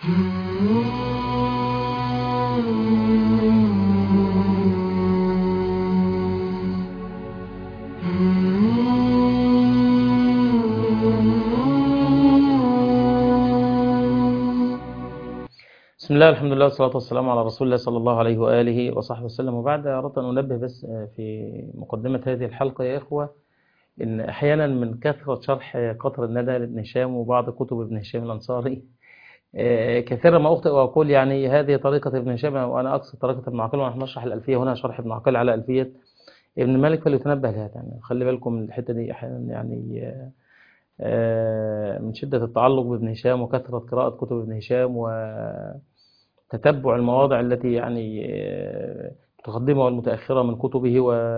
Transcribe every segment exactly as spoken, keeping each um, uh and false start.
بسم الله، الحمد لله، والصلاة والسلام على رسول الله صلى الله عليه وآله وصحبه وسلم. وبعد أردت أن أنبه بس في مقدمة هذه الحلقة يا إخوة إن أحيانا من كثرة شرح قطر الندى لابن هشام وبعض كتب ابن هشام الأنصاري كثيرا ما أخطئ وأقول يعني هذه طريقة ابن هشام وأنا أقصد طريقة ابن عقيل، ونحن نشرح الألفية هنا شرح ابن عقيل على ألفية ابن مالك، فليتنبه لهذا. يعني خلي بالكم من الحتة دي أحيانا، يعني من شدة التعلق بابن هشام وكثرة قراءة كتب ابن هشام وتتبع المواضع التي يعني متقدمة والمتأخرة من كتبه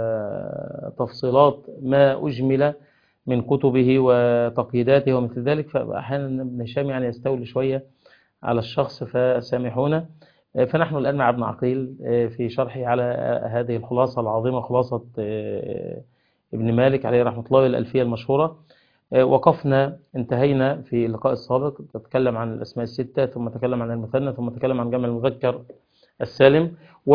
وتفصيلات ما أجمل من كتبه وتقييداته ومثل ذلك، فأحيانا ابن هشام يعني يستولي شوية على الشخص فسامحونا. فنحن الآن مع ابن عقيل في شرحه على هذه الخلاصة العظيمة، خلاصة ابن مالك عليه رحمة الله الألفية المشهورة. وقفنا انتهينا في اللقاء السابق تتكلم عن الأسماء الستة، ثم تكلم عن المثنى، ثم تكلم عن جمع المذكر السالم،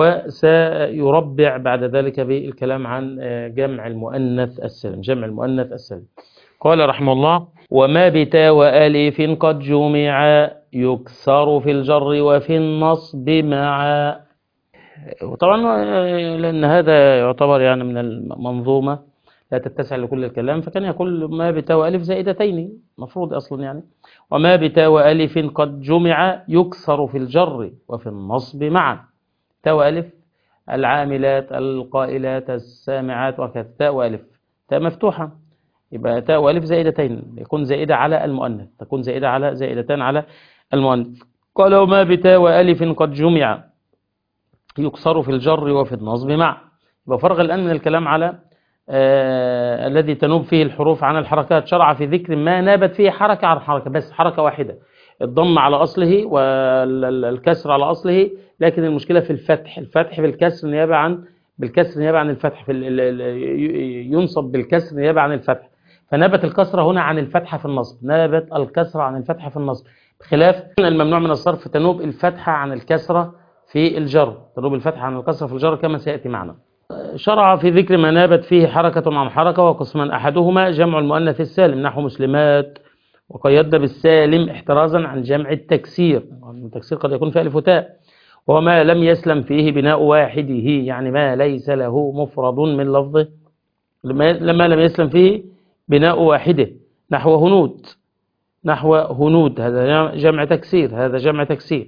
وسيربع بعد ذلك بالكلام عن جمع المؤنث السالم. جمع المؤنث السالم قال رحمه الله: وما بتا وألف قد جمع يكسر في الجر وفي النصب معا. وطبعا لأن هذا يعتبر يعني من المنظومة لا تتسع لكل الكلام، فكان يقول ما بتا وألف زائدتين مفروض أصلا يعني. وما بتا وألف قد جمع يكسر في الجر وفي النصب معا. تاء وألف العاملات القائلات السامعات، وكذا تاء وألف. تاء مفتوحة يبقى تاء وألف زائدتين، يكون زائدة على المؤنث، تكون زائدة على زائدتان على المؤنث. قال: وما بتاء وألف قد جمع يكسر في الجر وفي النصب معا. يبقى فرغ الآن من الكلام على آه الذي تنوب فيه الحروف عن الحركات، شرع في ذكر ما نابت فيه حركة عن حركة، بس حركة واحدة، الضم على أصله والكسر على أصله، لكن المشكلة في الفتح. الفتح بالكسر نيابة عن بالكسر نيابة عن الفتح، في ينصب بالكسر نيابة عن الفتح، فنابت الكسرة هنا عن الفتحة في النصب، نابت الكسرة عن الفتحة في النصب، بخلاف الممنوع من الصرف تنوب الفتحة عن الكسرة في الجر، تنوب الفتحة عن الكسرة في الجر كما سيأتي معنا. شرع في ذكر ما نابت فيه حركة عن حركة، وقسما أحدهما جمع المؤنث السالم نحو مسلمات، وقيدنا بالسالم احترازا عن جمع التكسير. التكسير قد يكون في ألف وتاء. وما لم يسلم فيه بناء واحده، يعني ما ليس له مفرد من لفظه، لما لم يسلم فيه بناء واحده، نحو هنود، نحو هنود هذا جمع تكسير، هذا جمع تكسير.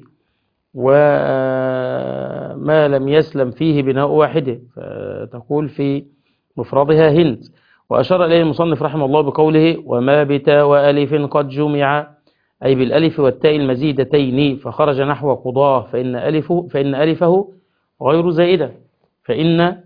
وما لم يسلم فيه بناء واحده فتقول في مفردها هند. وأشار إليه المصنف رحمه الله بقوله: وما بتا وألف قد جمع، أي بالألف والتاء المزيدتين، فخرج نحو قضاه، فإن ألفه, فإن ألفه غير زائدة، فإن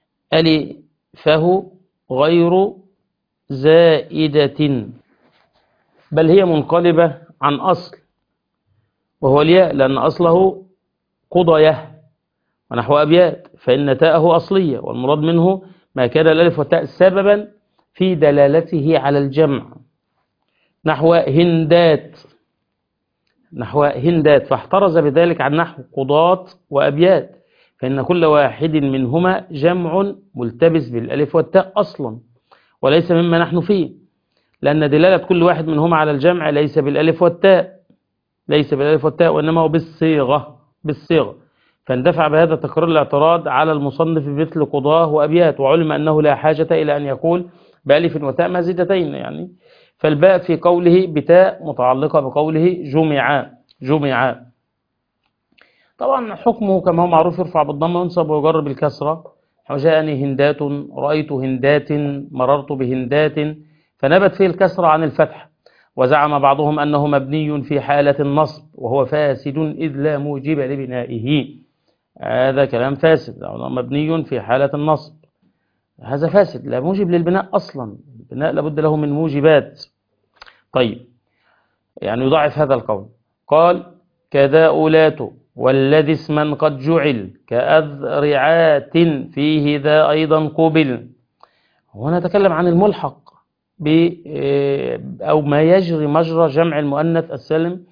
ألفه غير زائدة، بل هي منقلبة عن أصل وهو الياء، لأن أصله قضيه ونحو أبيات، فإن تاءه أصلية، والمراد منه ما كان الألف والتاء سببا في دلالته على الجمع، نحو هندات، نحو هندات، فاحترز بذلك عن نحو قضاة وأبيات، فإن كل واحد منهما جمع ملتبس بالألف والتاء أصلا، وليس مما نحن فيه، لأن دلالة كل واحد منهما على الجمع ليس بالألف والتاء، ليس بالألف والتاء، وإنما هو بالصيغة، بالصيغة. فاندفع بهذا تكرار الاعتراض على المصنف بمثل قضاه وأبيات، وعلم أنه لا حاجة إلى أن يقول بألف وتاء مزيدتين يعني، فالباء في قوله بتاء متعلقة بقوله جمع جمع. طبعا حكمه كما هو معروف، يرفع بالضم وينصب ويجر بالكسرة، وجاءني هندات، رأيت هندات، مررت بهندات، فنبت فيه الكسرة عن الفتح. وزعم بعضهم أنه مبني في حالة النصب وهو فاسد إذ لا موجب لبنائه. هذا كلام فاسد، مبني في حالة النصب، هذا فاسد لا موجب للبناء أصلا، البناء لابد له من موجبات. طيب، يعني يضعف هذا القول. قال: كذا أولات والذي اسما قد جعل كأذرعات فيه ذا أيضا قبل. هنا نتكلم عن الملحق ب أو ما يجري مجرى جمع المؤنث السالم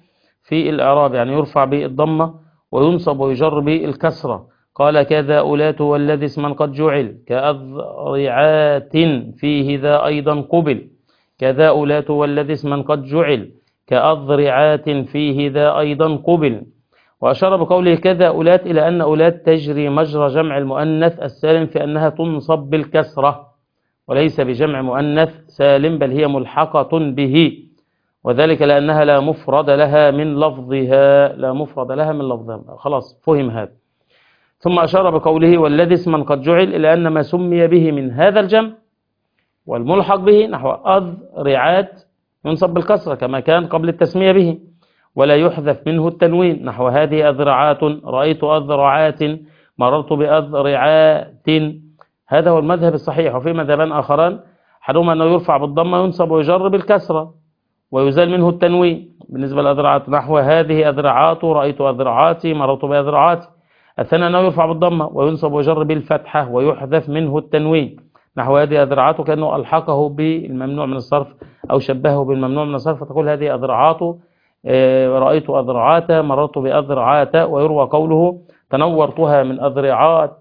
في الإعراب، يعني يرفع بالضمة وينصب ويجر بالكسرة. قال كذا أولات والذي اسما قد جعل كأذرعات فيه ذا أيضا قبل. كذا أولات والذي اسما قد جعل كأذرعات فيه ذا أيضا قبل. وأشار بقوله كذا أولات إلى أن أولات تجري مجرى جمع المؤنث السالم في أنها تنصب بالكسرة وليس بجمع مؤنث سالم، بل هي ملحقة به، وذلك لأنها لا مفرد لها من لفظها لا مفرد لها من لفظها. خلاص فهم هذا. ثم أشار بقوله والذي اسما قد جعل إلى أن ما سمي به من هذا الجمع والملحق به نحو أذرعات ينصب بالكسرة كما كان قبل التسمية به، ولا يحذف منه التنوين نحو هذه أذرعات، رأيت أذرعات، مررت بأذرعات. هذا هو المذهب الصحيح. وفي مذهبان آخران حدهما أنه يرفع بالضمة ينصب ويجر بالكسرة ويزال منه التنوين بالنسبة للأذرعات نحو هذه أذرعات، رأيت أذرعاتي، مررت بأذرعاتي. الثاني أنه يرفع بالضمة وينصب ويجر بالفتحة ويحذف منه التنوين نحو هذه أذرعات، كأنه ألحقه بالممنوع من الصرف أو شبهه بالممنوع من الصرف، فتقول هذه أذرعات، رأيت أذرعات، مررت بأذرعات. ويروى قوله تنورتها من أذرعات.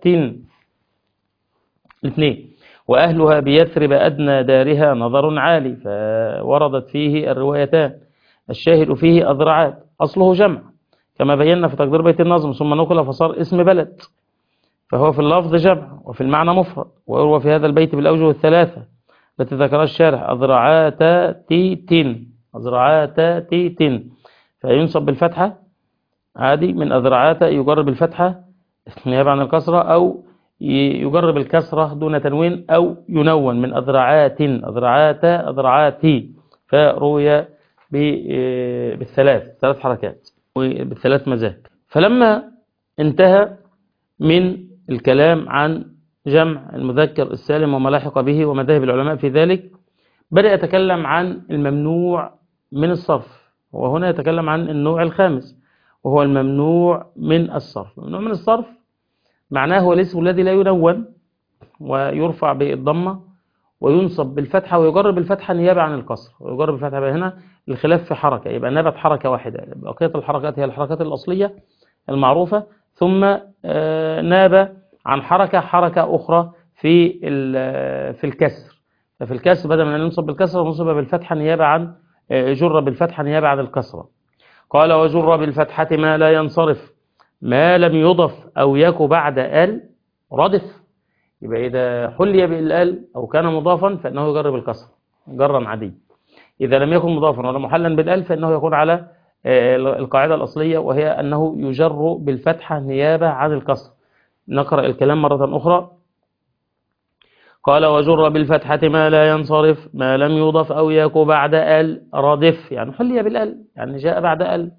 الاثنين وأهلها بيثرب أدنى دارها نظر عالي، فوردت فيه الروايتان. الشاهد فيه أذرعات أصله جمع كما بينا في تقدير بيت النظم، ثم نقل فصار اسم بلد، فهو في اللفظ جمع وفي المعنى مفرد. ويروى في هذا البيت بالأوجه الثلاثة التي ذكرها الشارح أذرعات تيتين أذرعات تيتين، فينصب بالفتحة عادي من أذرعات يجر بالفتحة نيابة عن الكسرة، أو يجر بالكسرة دون تنوين، أو ينون من أذرعات أذرعات أذرعاتي، فروي بالثلاث ثلاث حركات وبالثلاث مذاهب. فلما انتهى من الكلام عن جمع المذكر السالم وما لحق به ومذاهب العلماء في ذلك، بدأ يتكلم عن الممنوع من الصرف، وهنا يتكلم عن النوع الخامس وهو الممنوع من الصرف. الممنوع من الصرف معناه هو الاسم الذي لا ينون ويرفع بالضمة وينصب بالفتحة ويجر بالفتحة نيابة عن الكسر، ويجر بالفتحة. هنا الخلاف في حركة، يبقى نبت حركة واحدة، بقية الحركات هي الحركات الأصلية المعروفة، ثم ناب عن حركة حركة أخرى في في الكسر. ففي الكسر بدل من أن ينصب بالكسر ونصب بالفتحة نيابة عن جر بالفتحة نيابة عن الكسرة. قال وجر بالفتحة ما لا ينصرف ما لم يضف أو يك بعد ال ردف. يبقى إذا حلي بالال أو كان مضافا فإنه يجر بالكسر جرا عادي. إذا لم يكن مضافا ولا محلا بالال فإنه يكون على القاعدة الأصلية، وهي أنه يجر بالفتحة نيابة عن الكسر. نقرأ الكلام مرة أخرى. قال وجر بالفتحة ما لا ينصرف ما لم يضف أو يك بعد ال ردف، يعني حلي بالال يعني جاء بعد ال.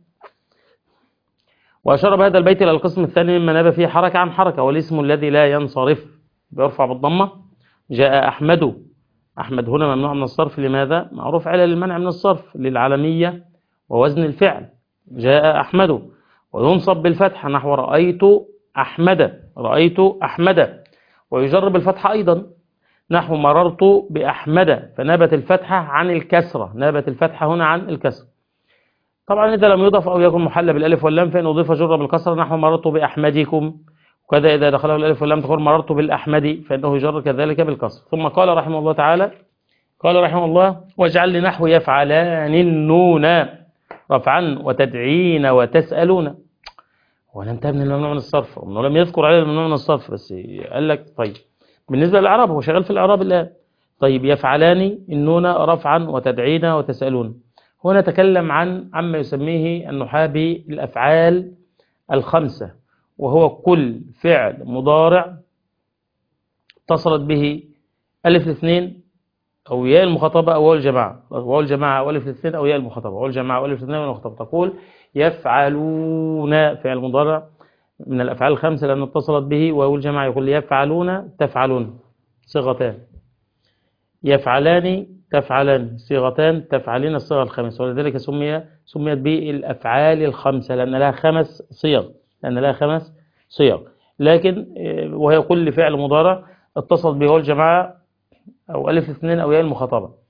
وأشار بهذا البيت إلى القسم الثاني مما ناب فيه حركة عن حركة، والاسم الذي لا ينصرف بيرفع بالضمة. جاء أحمد، أحمد هنا ممنوع من الصرف. لماذا؟ معروف علل المنع من الصرف للعالمية ووزن الفعل. جاء أحمد وينصب بالفتحة نحو رأيت أحمد رأيت أحمد، ويجر بالفتحة أيضا نحو مررت بأحمد، فنابت الفتحة عن الكسرة، نابت الفتحة هنا عن الكسرة. طبعا إذا لم يضف أو يكن محل بالألف واللام فإن أضيف جر بالكسرة نحو مررت بأحمدكم، وكذا إذا دخله الألف واللام تقول مررت بالأحمد فإنه يجر كذلك بالكسر. ثم قال رحمه الله تعالى قال رحمه الله واجعل لنحو يفعلان النون رفعا وتدعين وتسألون. ولا انتهى من الممنوع من الصرف، وانه لم يذكر عليه الممنوع من الصرف، بس قال لك طيب بالنسبة للإعراب هو شغال في الإعراب الآن. طيب يفعلان النون رفعا وتدعين وتسألون، هنا نتكلم عن عما يسميه النحاة بالأفعال الخمسة، وهو كل فعل مضارع اتصلت به ألف الاثنين أو ياء المخاطبة أو واو الجماعة، واو الجماعة أو ألف الاثنين أو ياء المخاطبة، واو الجماعة أو ألف الاثنين أو المخاطبة. تقول يفعلون فعل مضارع من الأفعال الخمسة لأن اتصلت به واو الجماعة. يقول يفعلون تفعلون صيغتان، يفعلان تفعلان صيغتان، تفعلين الصيغة الخامسة، ولذلك سمي سميت بالأفعال الخمسة لأن لها خمس صيغ لأن لها خمس صيغ لكن وهي كل فعل مضارع اتصل به الجماعة أو ألف الاثنين أو ياء المخاطبة.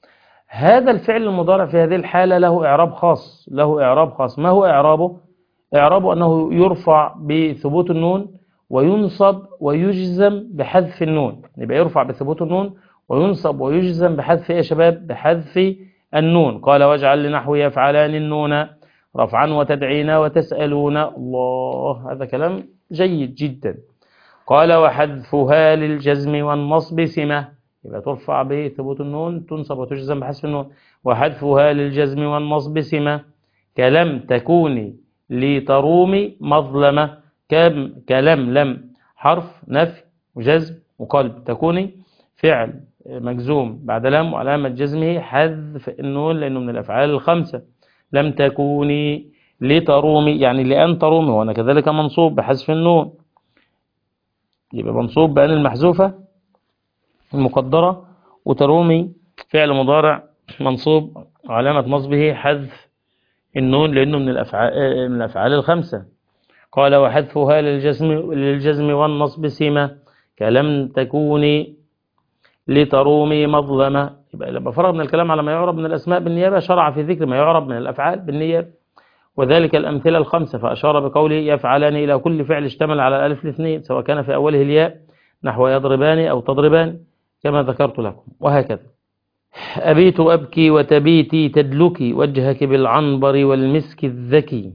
هذا الفعل المضارع في هذه الحالة له إعراب خاص، له إعراب خاص. ما هو إعرابه؟ إعرابه أنه يرفع بثبوت النون وينصب ويجزم بحذف النون. يبقى يرفع بثبوت النون وينصب ويجزم بحذف إيه يا شباب؟ بحذف النون. قال واجعل لنحو يفعلان النون رفعا وتدعين وتسألون. الله، هذا كلام جيد جدا. قال وحذفها للجزم والنصب سمة. يبقى ترفع بثبوت النون، تنصب وتجزم بحذف النون. وحذفها للجزم والنصب سمة كلم تكوني لترومي مظلمة. كم كلم لم حرف نفي وجزم وقلب، تكوني فعل مجزوم بعد لم وعلامة جزمه حذف النون لأنه من الأفعال الخمسة. لم تكوني لترومي يعني لأن ترومي، وأنا كذلك منصوب بحذف النون. يبقى منصوب بأن المحذوفة المقدرة، وترومي فعل مضارع منصوب علامة نصبه حذف النون لأنه من الأفعال من الأفعال الخمسة. قال وحذفها للجزم للجزم والنصب سمة كلم تكوني لترومي مظلمة. يبقى لما فرغ من الكلام على ما يعرب من الأسماء بالنيابة شرع في ذكر ما يعرب من الأفعال بالنيابة، وذلك الأمثلة الخمسة. فأشار بقوله يفعلان إلى كل فعل اشتمل على الألف الاثنين سواء كان في أوله الياء نحو يضربان أو تضربان كما ذكرت لكم، وهكذا. أبيت أبكي وتبيتي تدلكي وجهك بالعنبر والمسك الذكي.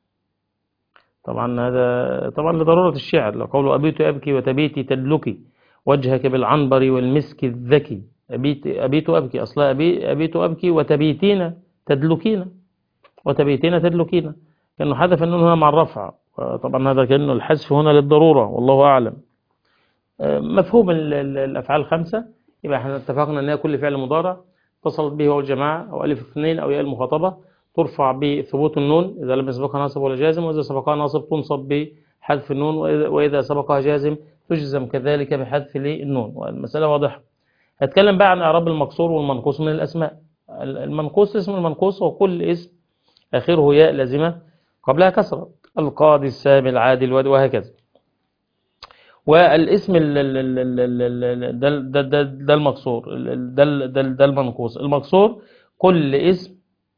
طبعا هذا طبعا لضرورة الشعر. لو قوله أبيت أبكي وتبيتي تدلكي وجهك بالعنبر والمسك الذكي. أبيت أبيت أبكي أصلا أبي أبيت أبكي وتبيتين تدلكين وتبيتين تدلكين، كأنه حذف النون هنا مع الرفع. طبعا هذا كأنه الحذف هنا للضرورة والله أعلم. مفهوم الأفعال الخمسة. يبقى احنا اتفقنا أن كل فعل مضارع اتصلت به واو الجماعة أو ألف اثنين أو ياء المخاطبة ترفع بثبوت النون إذا لم يسبقها ناصب ولا جازم، وإذا سبقها ناصب تنصب بحذف النون، وإذا سبقها جازم تجزم كذلك بحذف النون. والمسألة واضحة. هتكلم بقى عن إعراب المكسور والمنقوص من الأسماء. المنقوص، اسم المنقوص هو كل اسم آخره ياء لازمة قبلها كسرة، القاضي السامي العادل وهكذا. والاسم ده ده ده ده المكسور، ده ده ده المنقوص. المكسور كل اسم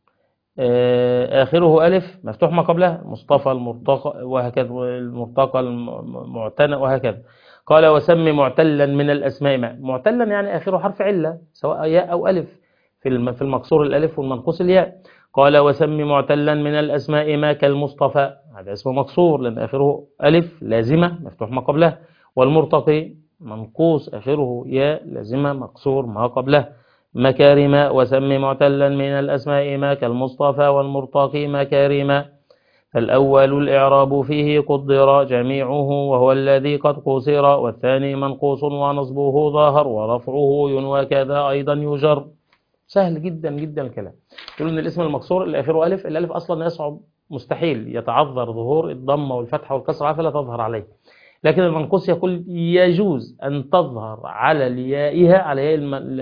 آخره ألف مفتوح ما قبلها، مصطفى المرتقى وهكذا، المرتقى المعتنى وهكذا. قال وسمي معتلا من الأسماء ما. معتلا يعني آخره حرف علة سواء ياء أو ألف، في في المكسور الألف والمنقوص الياء. قال وسمي معتلا من الأسماء ما كالمصطفى، هذا اسمه مكسور لأن آخره ألف لازمة مفتوح ما قبلها. والمرتقي منقوص آخره ياء لازمة مكسور ما قبله. مكارم وسمي معتلا من الأسماء ما كالمصطفى والمرتقي مكارم. فالأول الإعراب فيه قدر جميعه وهو الذي قد قصر، والثاني منقوص ونصبه ظاهر ورفعه ينوى كذا أيضا يجر. سهل جدا جدا الكلام. يقولون ان الاسم المكسور اللي آخره ألف، الألف أصلا يصعب مستحيل يتعذر ظهور الضمة والفتحة والكسرة فلا تظهر عليه، لكن المنقوص يقول يجوز أن تظهر على اليائها على ياء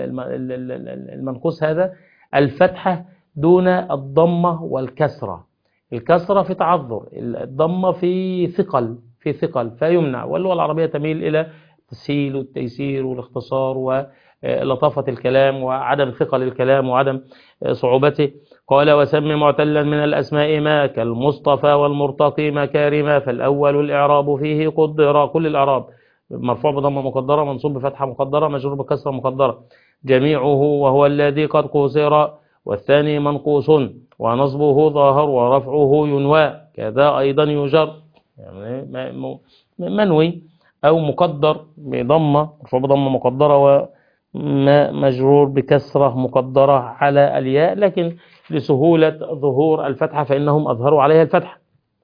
المنقوص هذا الفتحة دون الضمة والكسرة. الكسرة في تعذر، الضمة في ثقل في ثقل فيمنع. واللغة العربية تميل إلى التسهيل والتيسير والاختصار ولطافة الكلام وعدم ثقل الكلام وعدم صعوبته. قال وسم معتلا من الأسماء ما كالمصطفى والمرتقي مكارما. فالأول الإعراب فيه قدر، كل الإعراب مرفوع بضمة مقدرة منصوب بفتحة مقدرة مجرور بكسرة مقدرة جميعه وهو الذي قد قصر، والثاني منقوص ونصبه ظاهر ورفعه ينوى كذا أيضا يجر، يعني منوي أو مقدر بضمة مرفوع بضمة مقدرة ومجرور بكسرة مقدرة على الياء، لكن لسهولة ظهور الفتحة فإنهم أظهروا عليها الفتحة.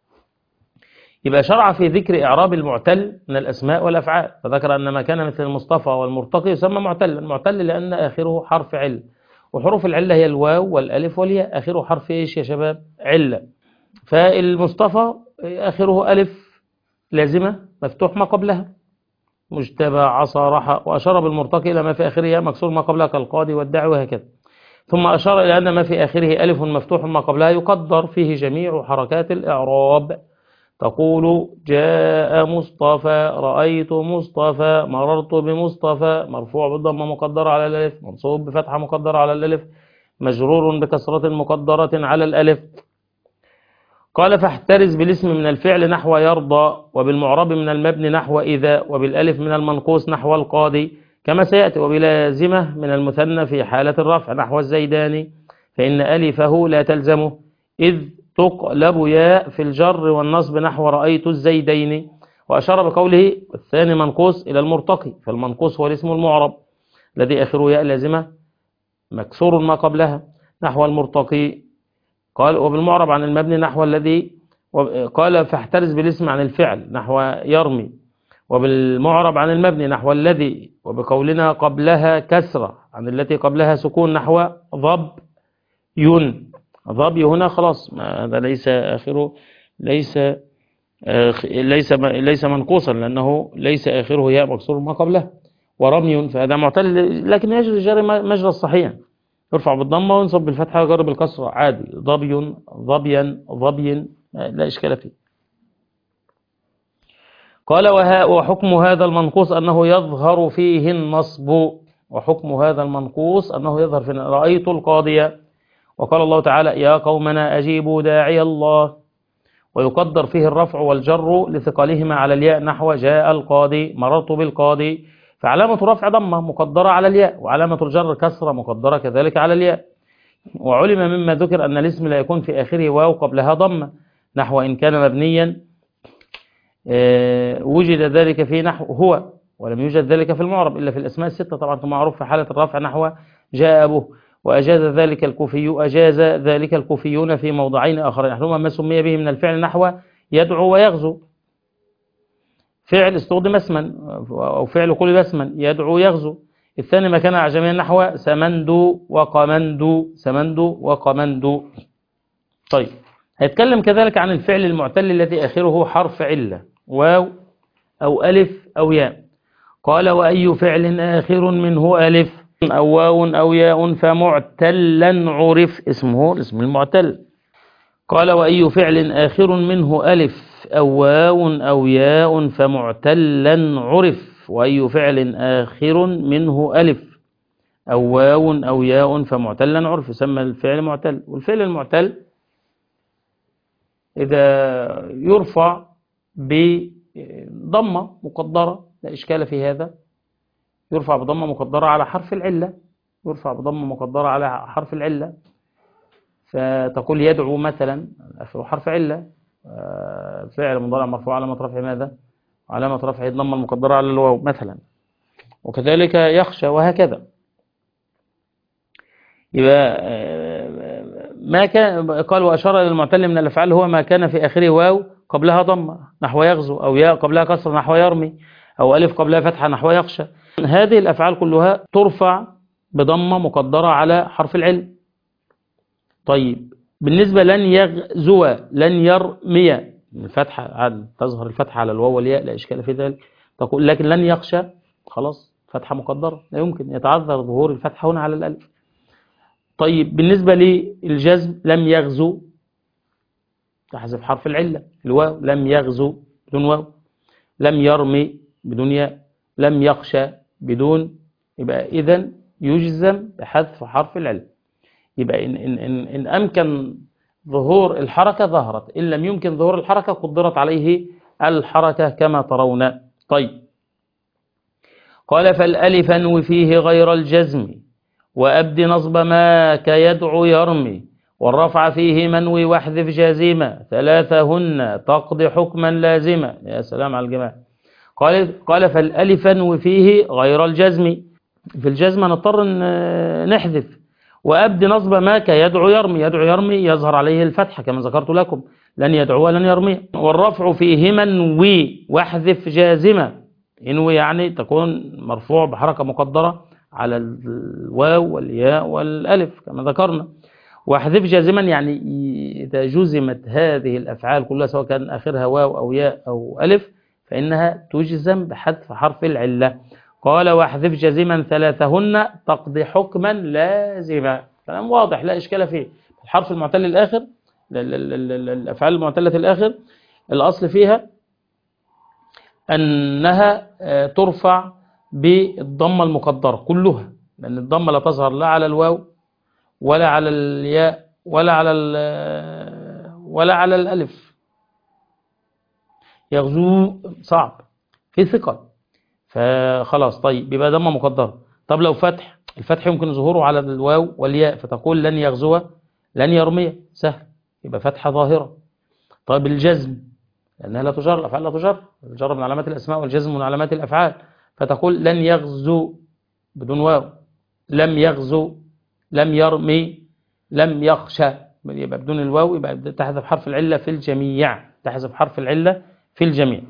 يبقى شرع في ذكر إعراب المعتل من الأسماء والأفعال، فذكر أن ما كان مثل المصطفى والمرتقي يسمى معتلا. معتل لأن آخره حرف عل، وحروف العلة هي الواو والألف والياء، آخره حرف إيش يا شباب؟ علة. فالمصطفى آخره ألف لازمة مفتوح ما قبلها مجتبى عصا رحى. وأشار بالمرتقي إلى ما في آخره مكسور ما قبلها كالقاضي والداعي وهكذا. ثم أشار إلى أن ما في آخره ألف مفتوح ما قبلها يقدر فيه جميع حركات الإعراب. تقول جاء مصطفى، رأيت مصطفى، مررت بمصطفى، مرفوع بالضمة مقدرة على الألف، منصوب بفتحة مقدرة على الألف، مجرور بكسرة مقدرة على الألف. قال فاحترز بالاسم من الفعل نحو يرضى، وبالمعرب من المبني نحو إذا، وبالألف من المنقوص نحو القاضي كما سيأتي، وبلازمة من المثنى في حالة الرفع نحو الزيداني، فإن ألفه لا تلزمه إذ تقلب ياء في الجر والنصب نحو رأيت الزيدين. وأشار بقوله الثاني منقوص إلى المرتقي، فالمنقوص هو الاسم المعرب الذي آخره ياء لازمة مكسور ما قبلها نحو المرتقي. قال وبالمعرب عن المبني نحو الذي، قال فاحترز بالاسم عن الفعل نحو يرمي، وبالمعرب عن المبني نحو الذي، وبقولنا قبلها كسرة عن التي قبلها سكون نحو ضب ين. ضبي هنا خلاص هذا ليس آخره ليس ليس ليس منقوصا لأنه ليس آخره ياء مكسور ما قبله. ورمي فهذا معتل لكن يجري جري مجرى الصحيح، يرفع بالضمة وينصب بالفتحة ويجر بالكسرة عادي. ضبي ضبيا ضبي لا إشكال فيه. قال وحكم هذا المنقوص أنه يظهر فيه النصب، وحكم هذا المنقوص أنه يظهر فيه رأيت القاضية. وقال الله تعالى يا قومنا أجيبوا داعي الله، ويقدر فيه الرفع والجر لثقلهما على الياء نحو جاء القاضي مررت بالقاضي، فعلامة رفع ضمة مقدرة على الياء، وعلامة الجر كسرة مقدرة كذلك على الياء. وعلم مما ذكر أن الاسم لا يكون في آخره واو قبلها ضمة نحو إن كان مبنيا وجد ذلك في نحو هو، ولم يوجد ذلك في المعرب إلا في الأسماء الستة طبعا كما معروف في حالة الرفع نحو جاء أبوه. وأجاز ذلك الكوفي أجاز ذلك الكوفيون في موضعين آخرين، أحدهما ما سمي به من الفعل نحو يدعو ويغزو، فعل استخدم اسما أو فعل قلب اسما يدعو يغزو. الثاني ما كان أعجميا نحو سمندو وقمندو سمندو وقمندو. طيب هيتكلم كذلك عن الفعل المعتل الذي آخره حرف علة واو أو ألف أو ياء. قال وأي فعل آخر منه ألف أو واو أو ياء فمعتلا عرف اسمه الاسم المعتل. قال وأي فعل آخر منه ألف أو واو أو ياء فمعتلا عرف، وأي فعل آخر منه ألف أو واو أو ياء فمعتلا عرف يسمى الفعل معتل. والفعل المعتل إذا يرفع بضمة مقدرة لا إشكال في هذا، يرفع بضمة مقدرة على حرف العلة، يرفع بضمة مقدرة على حرف العلة، فتقول يدعو مثلا آخر حرف علة فعل مضارع مرفوع علامة رفعه ماذا؟ علامة رفعه الضمة المقدرة على الواو مثلا، وكذلك يخشى وهكذا. يبقى ما كان قال وأشار إلى المعتل من الأفعال هو ما كان في آخره واو قبلها ضمة نحو يغزو، أو ياء قبلها كسر نحو يرمي، أو ألف قبلها فتحة نحو يخشى. هذه الأفعال كلها ترفع بضمة مقدرة على حرف العلم. طيب بالنسبة لن يغزو لن يرمي الفتحة تظهر الفتحة على الواو والياء لا إشكال في ذلك، تقول لكن لن يخشى خلاص فتحة مقدرة لا يمكن يتعذر ظهور الفتحة هنا على الألف. طيب بالنسبة للجزم لم يغزو تحذف حرف العلة الواو، لم يغزو بدون واو، لم يرمي بدون ياء، لم يخشى بدون، يبقى إذن يجزم بحذف حرف العلة. يبقى إن, إن, إن, إن أمكن ظهور الحركة ظهرت، إن لم يمكن ظهور الحركة قدرت عليه الحركة كما ترون. طيب قال فالألف انو فيه غير الجزم وأبد نصب ما كيدعو يرمي، والرفع فيه منوي واحذف جازمة ثلاثهن تقضي حكما لازما. يا سلام على الجماعة. قال قال فالألف انو فيه غير الجزم، في الجزم نضطر نحذف. وأبد نصب ما كيدعو يرمي، يدعو يرمي يظهر عليه الفتحة كما ذكرت لكم لن يدعو ولن يرمي. والرفع فيه منوي واحذف جازمة، انوي يعني تكون مرفوع بحركة مقدرة على الواو والياء والألف كما ذكرنا. واحذف جازما يعني إذا جزمت هذه الأفعال كلها سواء كان آخرها واو أو ياء أو ألف فإنها تجزم بحذف حرف العلة. قال واحذف جازما ثلاثهن تقضي حكما لازما. كلام واضح لا إشكال فيه. الحرف المعتل الآخر الأفعال المعتلة الآخر الأصل فيها أنها ترفع بالضمة المقدرة كلها، لأن الضمة لا تظهر لا على الواو ولا على الياء ولا على ولا على الألف. يغزو صعب، في ثقل، فخلاص طيب يبقى ضمة مقدرة. طب لو فتح، الفتح يمكن ظهوره على الواو والياء، فتقول لن يغزو لن يرمي، سهل، يبقى فتحة ظاهرة. طيب الجزم، لأنها لا تجر، الأفعال لا تجر، الجر من علامات الأسماء والجزم من علامات الأفعال، فتقول لن يغزو بدون واو، لم يغزو، لم يرمي، لم يخشى، يبقى بدون الواو، يبقى تحذف حرف العلة في الجميع، تحذف حرف العلة في الجميع.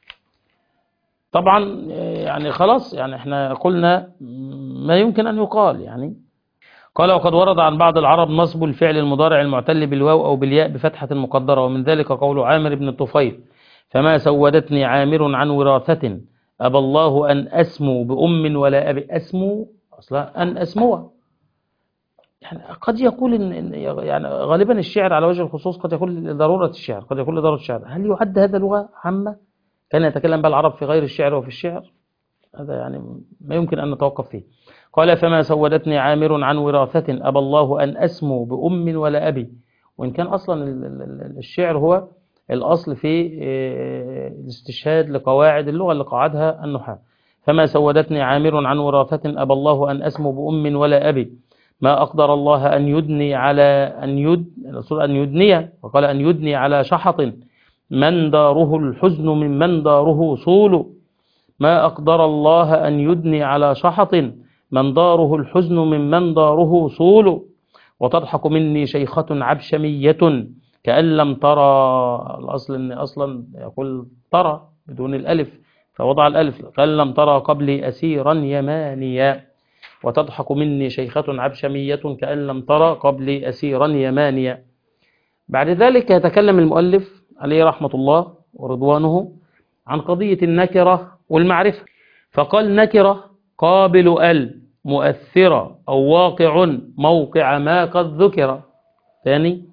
طبعا يعني خلاص، يعني احنا قلنا ما يمكن أن يقال. يعني قال وقد ورد عن بعض العرب نصب الفعل المضارع المعتل بالواو أو بالياء بفتحة مقدرة، ومن ذلك قول عامر بن الطفيل: فما سودتني عامر عن وراثة أبى الله أن أسمو بأم ولا أبي. أسمو أصلا أن أسمو، يعني قد يقول إن يعني غالبا الشعر على وجه الخصوص قد يكون لضرورة الشعر، قد يكون لضرورة الشعر. هل يعد هذا لغة عامة كان يتكلم بها العرب في غير الشعر وفي الشعر؟ هذا يعني ما يمكن أن نتوقف فيه. قال فما سودتني عامر عن وراثة أبى الله أن أسمو بأم ولا أبي، وإن كان أصلا الشعر هو الأصل في الاستشهاد لقواعد اللغة اللي قاعدها النحاة. فما سودتني عامر عن وراثة أبى الله أن أسمو بأم ولا أبي، ما أقدر الله أن يدني على أن يد أن يدني، وقال أن يدني على شحط من داره الحزن من من داره صول، ما أقدر الله أن يدني على شحط من داره الحزن من من داره صول، وتضحك مني شيخة عبشمية كأن لم ترى. الأصل أن أصلا يقول ترى بدون الألف، فوضع الألف، كأن لم ترى قبلي أسيرا يمانيا، وتضحك مني شيخة عبشمية كأن لم ترى قبلي أسيرا يمانيا. بعد ذلك يتكلم المؤلف عليه رحمة الله ورضوانه عن قضية النكرة والمعرفة، فقال: نكرة قابل ال مؤثرة أو واقع موقع ما قد ذكر. ثاني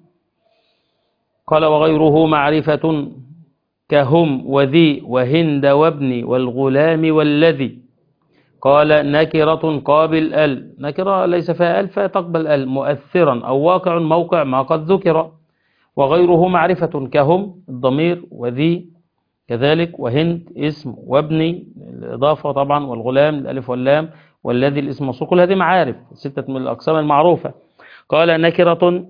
قال: وغيره معرفة كهم وذي وهند وابني والغلام والذي. قال: نكرة قابل ال، نكرة ليس فيها ال فتقبل ال، مؤثرا أو واقع موقع ما قد ذكر. وغيره معرفة كهم الضمير، وذي كذلك، وهند اسم، وابني الإضافة طبعا، والغلام الألف واللام، والذي الاسم موصول، كل هذه معارف ستة من الأقسام المعروفة. قال: نكرة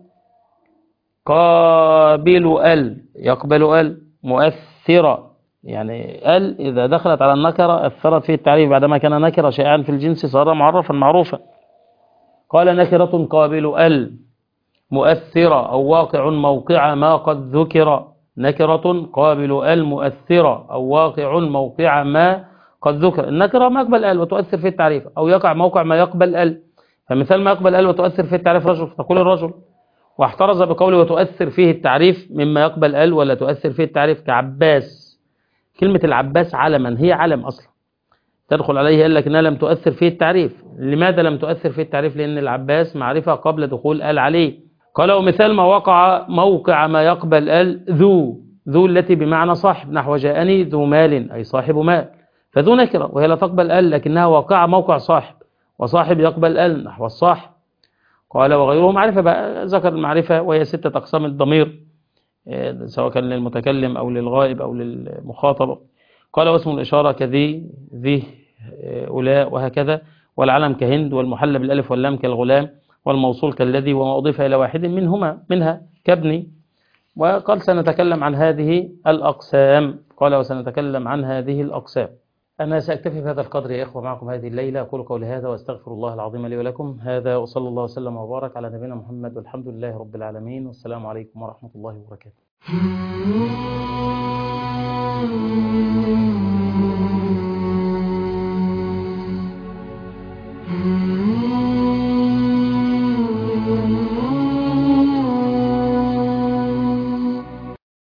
قابل ال، يقبل ال، مؤثرة، يعني ال إذا دخلت على النكرة أثرت فيه التعريف، بعدما كان نكرة شيئا في الجنس صار معرفا معروفا. قال: نكرة قابل ال مؤثرة أو واقع موقع ما قد ذكر. نكرة قابل ال مؤثرة أو واقع موقع ما قد ذكر. النكرة ما يقبل ال وتؤثر في التعريف، أو يقع موقع ما يقبل ال. فمثال ما يقبل ال وتؤثر في التعريف رجل، فتقول الرجل. واحترز بقوله وتؤثر فيه التعريف مما يقبل ال ولا تؤثر فيه التعريف، كعباس. كلمة العباس علما، هي علم أصلا تدخل عليه ال لكنها لم تؤثر فيه التعريف. لماذا لم تؤثر فيه التعريف؟ لأن العباس معرفة قبل دخول ال عليه. قال: ومثال ما وقع موقع ما يقبل ال ذو، ذو التي بمعنى صاحب، نحو جاءني ذو مال أي صاحب مال، فذو نكرة وهي لا تقبل ال لكنها واقع موقع صاحب، وصاحب يقبل ال نحو الصاحب. قال: وغيره معرفة، بقى ذكر المعرفة وهي ستة أقسام الضمير، سواء كان للمتكلم أو للغائب أو للمخاطب. قال: واسم الإشارة كذي ذي أولاء وهكذا، والعلم كهند، والمحل بالألف واللام كالغلام، والموصول كالذي، وما أضيف إلى واحد منهما منها كابني. وقال: سنتكلم عن هذه الأقسام. قال: وسنتكلم عن هذه الأقسام. أنا سأكتفي بهذا القدر يا إخوة معكم هذه الليلة، أقول قولي هذا وأستغفر الله العظيم لي ولكم هذا، وصلى الله وسلم وبارك على نبينا محمد، والحمد لله رب العالمين، والسلام عليكم ورحمة الله وبركاته.